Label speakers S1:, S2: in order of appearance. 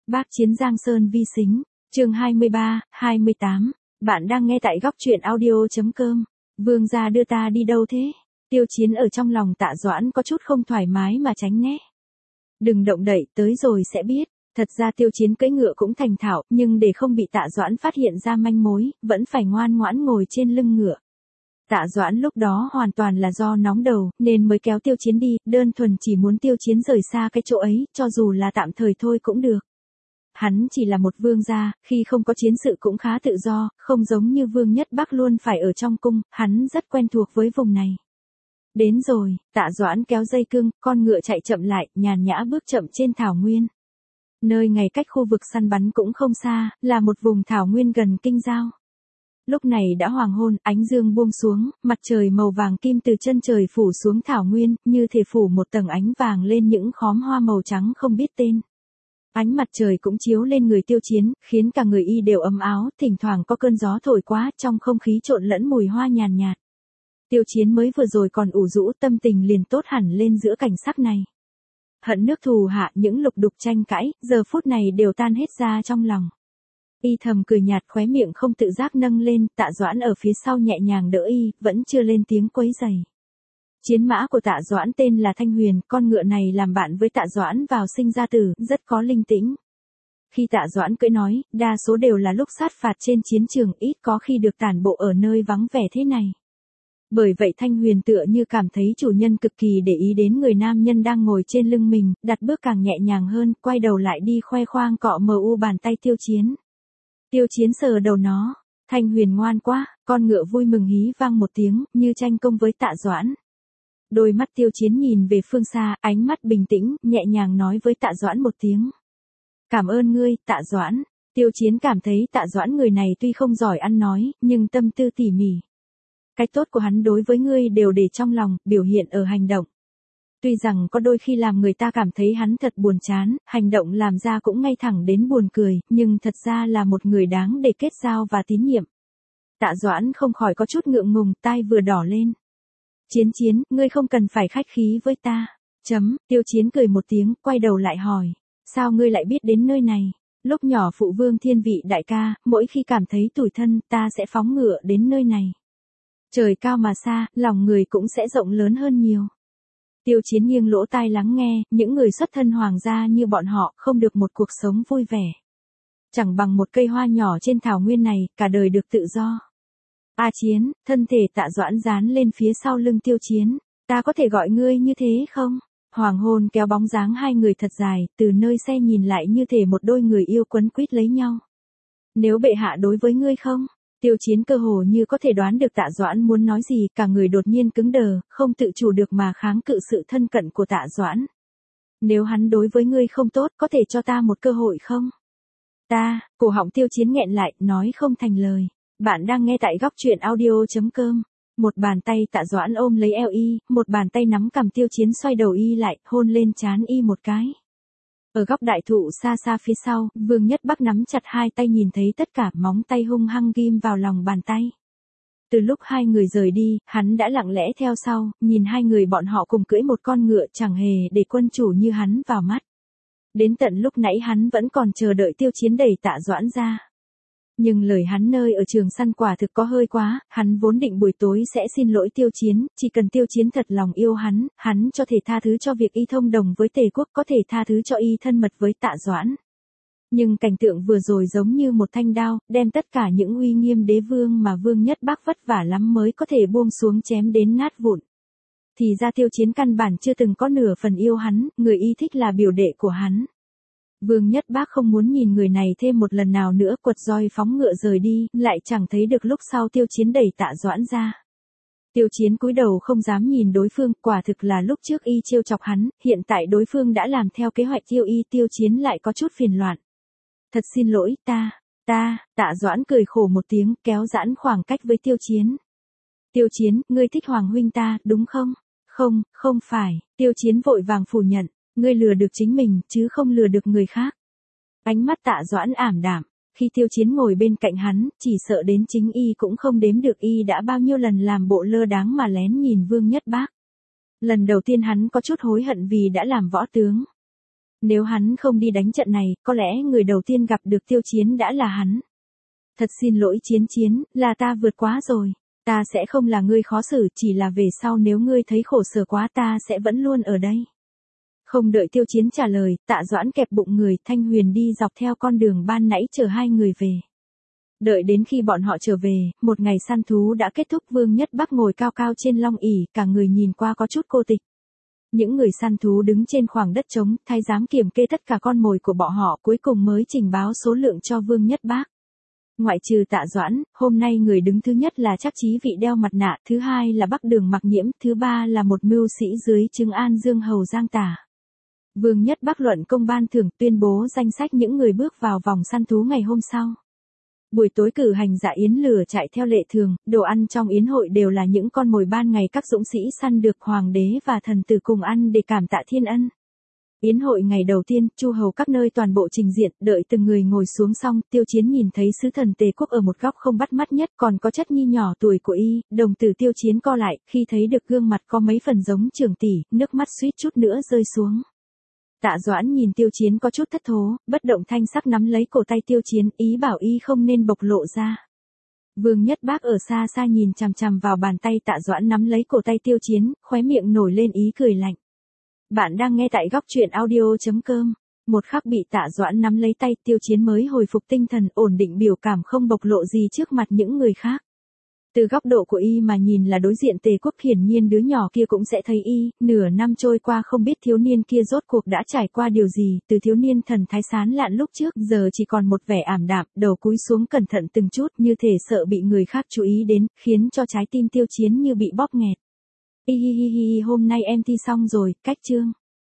S1: Bác chiến Giang Sơn vi sính, chương 23, 28. Bạn đang nghe tại góc truyện audio.com. Vương gia đưa ta đi đâu thế? Tiêu Chiến ở trong lòng Tạ Doãn có chút không thoải mái mà tránh né. Đừng động đậy, tới rồi sẽ biết. Thật ra Tiêu Chiến cưỡi ngựa cũng thành thạo, nhưng để không bị Tạ Doãn phát hiện ra manh mối, vẫn phải ngoan ngoãn ngồi trên lưng ngựa. Tạ Doãn lúc đó hoàn toàn là do nóng đầu, nên mới kéo Tiêu Chiến đi, đơn thuần chỉ muốn Tiêu Chiến rời xa cái chỗ ấy, cho dù là tạm thời thôi cũng được. Hắn chỉ là một vương gia, khi không có chiến sự cũng khá tự do, không giống như Vương Nhất Bắc luôn phải ở trong cung, hắn rất quen thuộc với vùng này. Đến rồi, Tạ Doãn kéo dây cương, con ngựa chạy chậm lại, nhàn nhã bước chậm trên thảo nguyên. Nơi ngay cách khu vực săn bắn cũng không xa, là một vùng thảo nguyên gần kinh giao. Lúc này đã hoàng hôn, ánh dương buông xuống, mặt trời màu vàng kim từ chân trời phủ xuống thảo nguyên, như thể phủ một tầng ánh vàng lên những khóm hoa màu trắng không biết tên. Ánh mặt trời cũng chiếu lên người Tiêu Chiến, khiến cả người y đều ấm áo, thỉnh thoảng có cơn gió thổi quá, trong không khí trộn lẫn mùi hoa nhàn nhạt. Tiêu Chiến mới vừa rồi còn ủ rũ, tâm tình liền tốt hẳn lên giữa cảnh sắc này. Hận nước thù hạ, những lục đục tranh cãi, giờ phút này đều tan hết ra trong lòng. Y thầm cười nhạt, khóe miệng không tự giác nâng lên, Tạ Doãn ở phía sau nhẹ nhàng đỡ y, vẫn chưa lên tiếng quấy rầy. Chiến mã của Tạ Doãn tên là Thanh Huyền, con ngựa này làm bạn với Tạ Doãn vào sinh ra tử, rất có linh tĩnh. Khi Tạ Doãn cưỡi nói, đa số đều là lúc sát phạt trên chiến trường, ít có khi được tản bộ ở nơi vắng vẻ thế này. Bởi vậy Thanh Huyền tựa như cảm thấy chủ nhân cực kỳ để ý đến người nam nhân đang ngồi trên lưng mình, đặt bước càng nhẹ nhàng hơn, quay đầu lại đi khoe khoang cọ mờ u bàn tay Tiêu Chiến. Tiêu Chiến sờ đầu nó, Thanh Huyền ngoan quá, con ngựa vui mừng hí vang một tiếng, như tranh công với Tạ Doãn. Đôi mắt Tiêu Chiến nhìn về phương xa, ánh mắt bình tĩnh, nhẹ nhàng nói với Tạ Doãn một tiếng. Cảm ơn ngươi, Tạ Doãn. Tiêu Chiến cảm thấy Tạ Doãn người này tuy không giỏi ăn nói, nhưng tâm tư tỉ mỉ. Cái tốt của hắn đối với ngươi đều để trong lòng, biểu hiện ở hành động. Tuy rằng có đôi khi làm người ta cảm thấy hắn thật buồn chán, hành động làm ra cũng ngay thẳng đến buồn cười, nhưng thật ra là một người đáng để kết giao và tín nhiệm. Tạ Doãn không khỏi có chút ngượng ngùng, tai vừa đỏ lên. Chiến, ngươi không cần phải khách khí với ta. Tiêu Chiến cười một tiếng, quay đầu lại hỏi. Sao ngươi lại biết đến nơi này? Lúc nhỏ phụ vương Thiên Vị đại ca, mỗi khi cảm thấy tủi thân, ta sẽ phóng ngựa đến nơi này. Trời cao mà xa, lòng người cũng sẽ rộng lớn hơn nhiều. Tiêu Chiến nghiêng lỗ tai lắng nghe, những người xuất thân hoàng gia như bọn họ không được một cuộc sống vui vẻ. Chẳng bằng một cây hoa nhỏ trên thảo nguyên này, cả đời được tự do. Chiến, thân thể Tạ Doãn dán lên phía sau lưng Tiêu Chiến. Ta có thể gọi ngươi như thế không? Hoàng hôn kéo bóng dáng hai người thật dài, từ nơi xe nhìn lại như thể một đôi người yêu quấn quýt lấy nhau. Nếu bệ hạ đối với ngươi không? Tiêu Chiến cơ hồ như có thể đoán được Tạ Doãn muốn nói gì, cả người đột nhiên cứng đờ, không tự chủ được mà kháng cự sự thân cận của Tạ Doãn. Nếu hắn đối với ngươi không tốt, có thể cho ta một cơ hội không? Cổ họng Tiêu Chiến nghẹn lại, nói không thành lời. Bạn đang nghe tại góc truyện audio.com. Một bàn tay Tạ Doãn ôm lấy eo y, một bàn tay nắm cằm Tiêu Chiến xoay đầu y lại, hôn lên trán y một cái. Ở góc đại thụ xa xa phía sau, Vương Nhất Bắc nắm chặt hai tay nhìn thấy tất cả, móng tay hung hăng ghim vào lòng bàn tay. Từ lúc hai người rời đi, hắn đã lặng lẽ theo sau, nhìn hai người bọn họ cùng cưỡi một con ngựa, chẳng hề để quân chủ như hắn vào mắt. Đến tận lúc nãy hắn vẫn còn chờ đợi Tiêu Chiến đẩy Tạ Doãn ra. Nhưng lời hắn nơi ở trường săn quả thực có hơi quá, hắn vốn định buổi tối sẽ xin lỗi Tiêu Chiến, chỉ cần Tiêu Chiến thật lòng yêu hắn cho thể tha thứ cho việc y thông đồng với Tề quốc, có thể tha thứ cho y thân mật với Tạ Doãn. Nhưng cảnh tượng vừa rồi giống như một thanh đao, đem tất cả những uy nghiêm đế vương mà Vương Nhất Bắc vất vả lắm mới có thể buông xuống chém đến nát vụn. Thì ra Tiêu Chiến căn bản chưa từng có nửa phần yêu hắn, người y thích là biểu đệ của hắn. Vương Nhất Bác không muốn nhìn người này thêm một lần nào nữa, quật roi phóng ngựa rời đi, lại chẳng thấy được lúc sau Tiêu Chiến đẩy Tạ Doãn ra. Tiêu Chiến cúi đầu không dám nhìn đối phương, quả thực là lúc trước y trêu chọc hắn, hiện tại đối phương đã làm theo kế hoạch tiêu y, Tiêu Chiến lại có chút phiền loạn. Thật xin lỗi, Tạ Doãn cười khổ một tiếng, kéo giãn khoảng cách với Tiêu Chiến. Tiêu Chiến, ngươi thích Hoàng huynh ta, đúng không? Không phải, Tiêu Chiến vội vàng phủ nhận. Ngươi lừa được chính mình, chứ không lừa được người khác. Ánh mắt Tạ Doãn ảm đạm, khi Tiêu Chiến ngồi bên cạnh hắn, chỉ sợ đến chính y cũng không đếm được y đã bao nhiêu lần làm bộ lơ đáng mà lén nhìn Vương Nhất Bác. Lần đầu tiên hắn có chút hối hận vì đã làm võ tướng. Nếu hắn không đi đánh trận này, có lẽ người đầu tiên gặp được Tiêu Chiến đã là hắn. Thật xin lỗi Chiến Chiến, là ta vượt quá rồi. Ta sẽ không là ngươi khó xử, chỉ là về sau nếu ngươi thấy khổ sở quá ta sẽ vẫn luôn ở đây. Không đợi Tiêu Chiến trả lời, Tạ Doãn kẹp bụng người, Thanh Huyền đi dọc theo con đường ban nãy chờ hai người về. Đợi đến khi bọn họ trở về, một ngày săn thú đã kết thúc. Vương Nhất Bắc ngồi cao cao trên long ỷ, cả người nhìn qua có chút cô tịch. Những người săn thú đứng trên khoảng đất trống, thái giám kiểm kê tất cả con mồi của bọn họ, cuối cùng mới trình báo số lượng cho Vương Nhất Bắc. Ngoại trừ Tạ Doãn, hôm nay người đứng thứ nhất là Trác Chí Vị đeo mặt nạ, thứ hai là Bắc Đường Mặc Nhiễm, thứ ba là một mưu sĩ dưới trướng An Dương Hầu Giang Tả. Vương Nhất Bắc luận công ban thưởng, tuyên bố danh sách những người bước vào vòng săn thú ngày hôm sau. Buổi tối cử hành dạ yến lửa chạy theo lệ thường, đồ ăn trong yến hội đều là những con mồi ban ngày các dũng sĩ săn được hoàng đế và thần tử cùng ăn để cảm tạ thiên ân. Yến hội ngày đầu tiên, chu hầu các nơi toàn bộ trình diện, đợi từng người ngồi xuống xong, Tiêu Chiến nhìn thấy sứ thần Tề Quốc ở một góc không bắt mắt nhất, còn có chất nhi nhỏ tuổi của y, đồng tử Tiêu Chiến co lại, khi thấy được gương mặt có mấy phần giống Trường tỷ, nước mắt suýt chút nữa rơi xuống. Tạ Doãn nhìn Tiêu Chiến có chút thất thố, bất động thanh sắc nắm lấy cổ tay Tiêu Chiến, ý bảo y không nên bộc lộ ra. Vương Nhất Bác ở xa xa nhìn chằm chằm vào bàn tay Tạ Doãn nắm lấy cổ tay Tiêu Chiến, khóe miệng nổi lên ý cười lạnh. Bạn đang nghe tại góc truyện audio.com. Một khắc bị Tạ Doãn nắm lấy tay, Tiêu Chiến mới hồi phục tinh thần, ổn định biểu cảm không bộc lộ gì trước mặt những người khác. Từ góc độ của y mà nhìn là đối diện Tề Quốc, hiển nhiên đứa nhỏ kia cũng sẽ thấy y, nửa năm trôi qua không biết thiếu niên kia rốt cuộc đã trải qua điều gì, từ thiếu niên thần thái sán lạn lúc trước giờ chỉ còn một vẻ ảm đạm, đầu cúi xuống cẩn thận từng chút như thể sợ bị người khác chú ý đến, khiến cho trái tim Tiêu Chiến như bị bóp nghẹt. Hi hi hi hi, hôm nay em thi xong rồi, cách chương.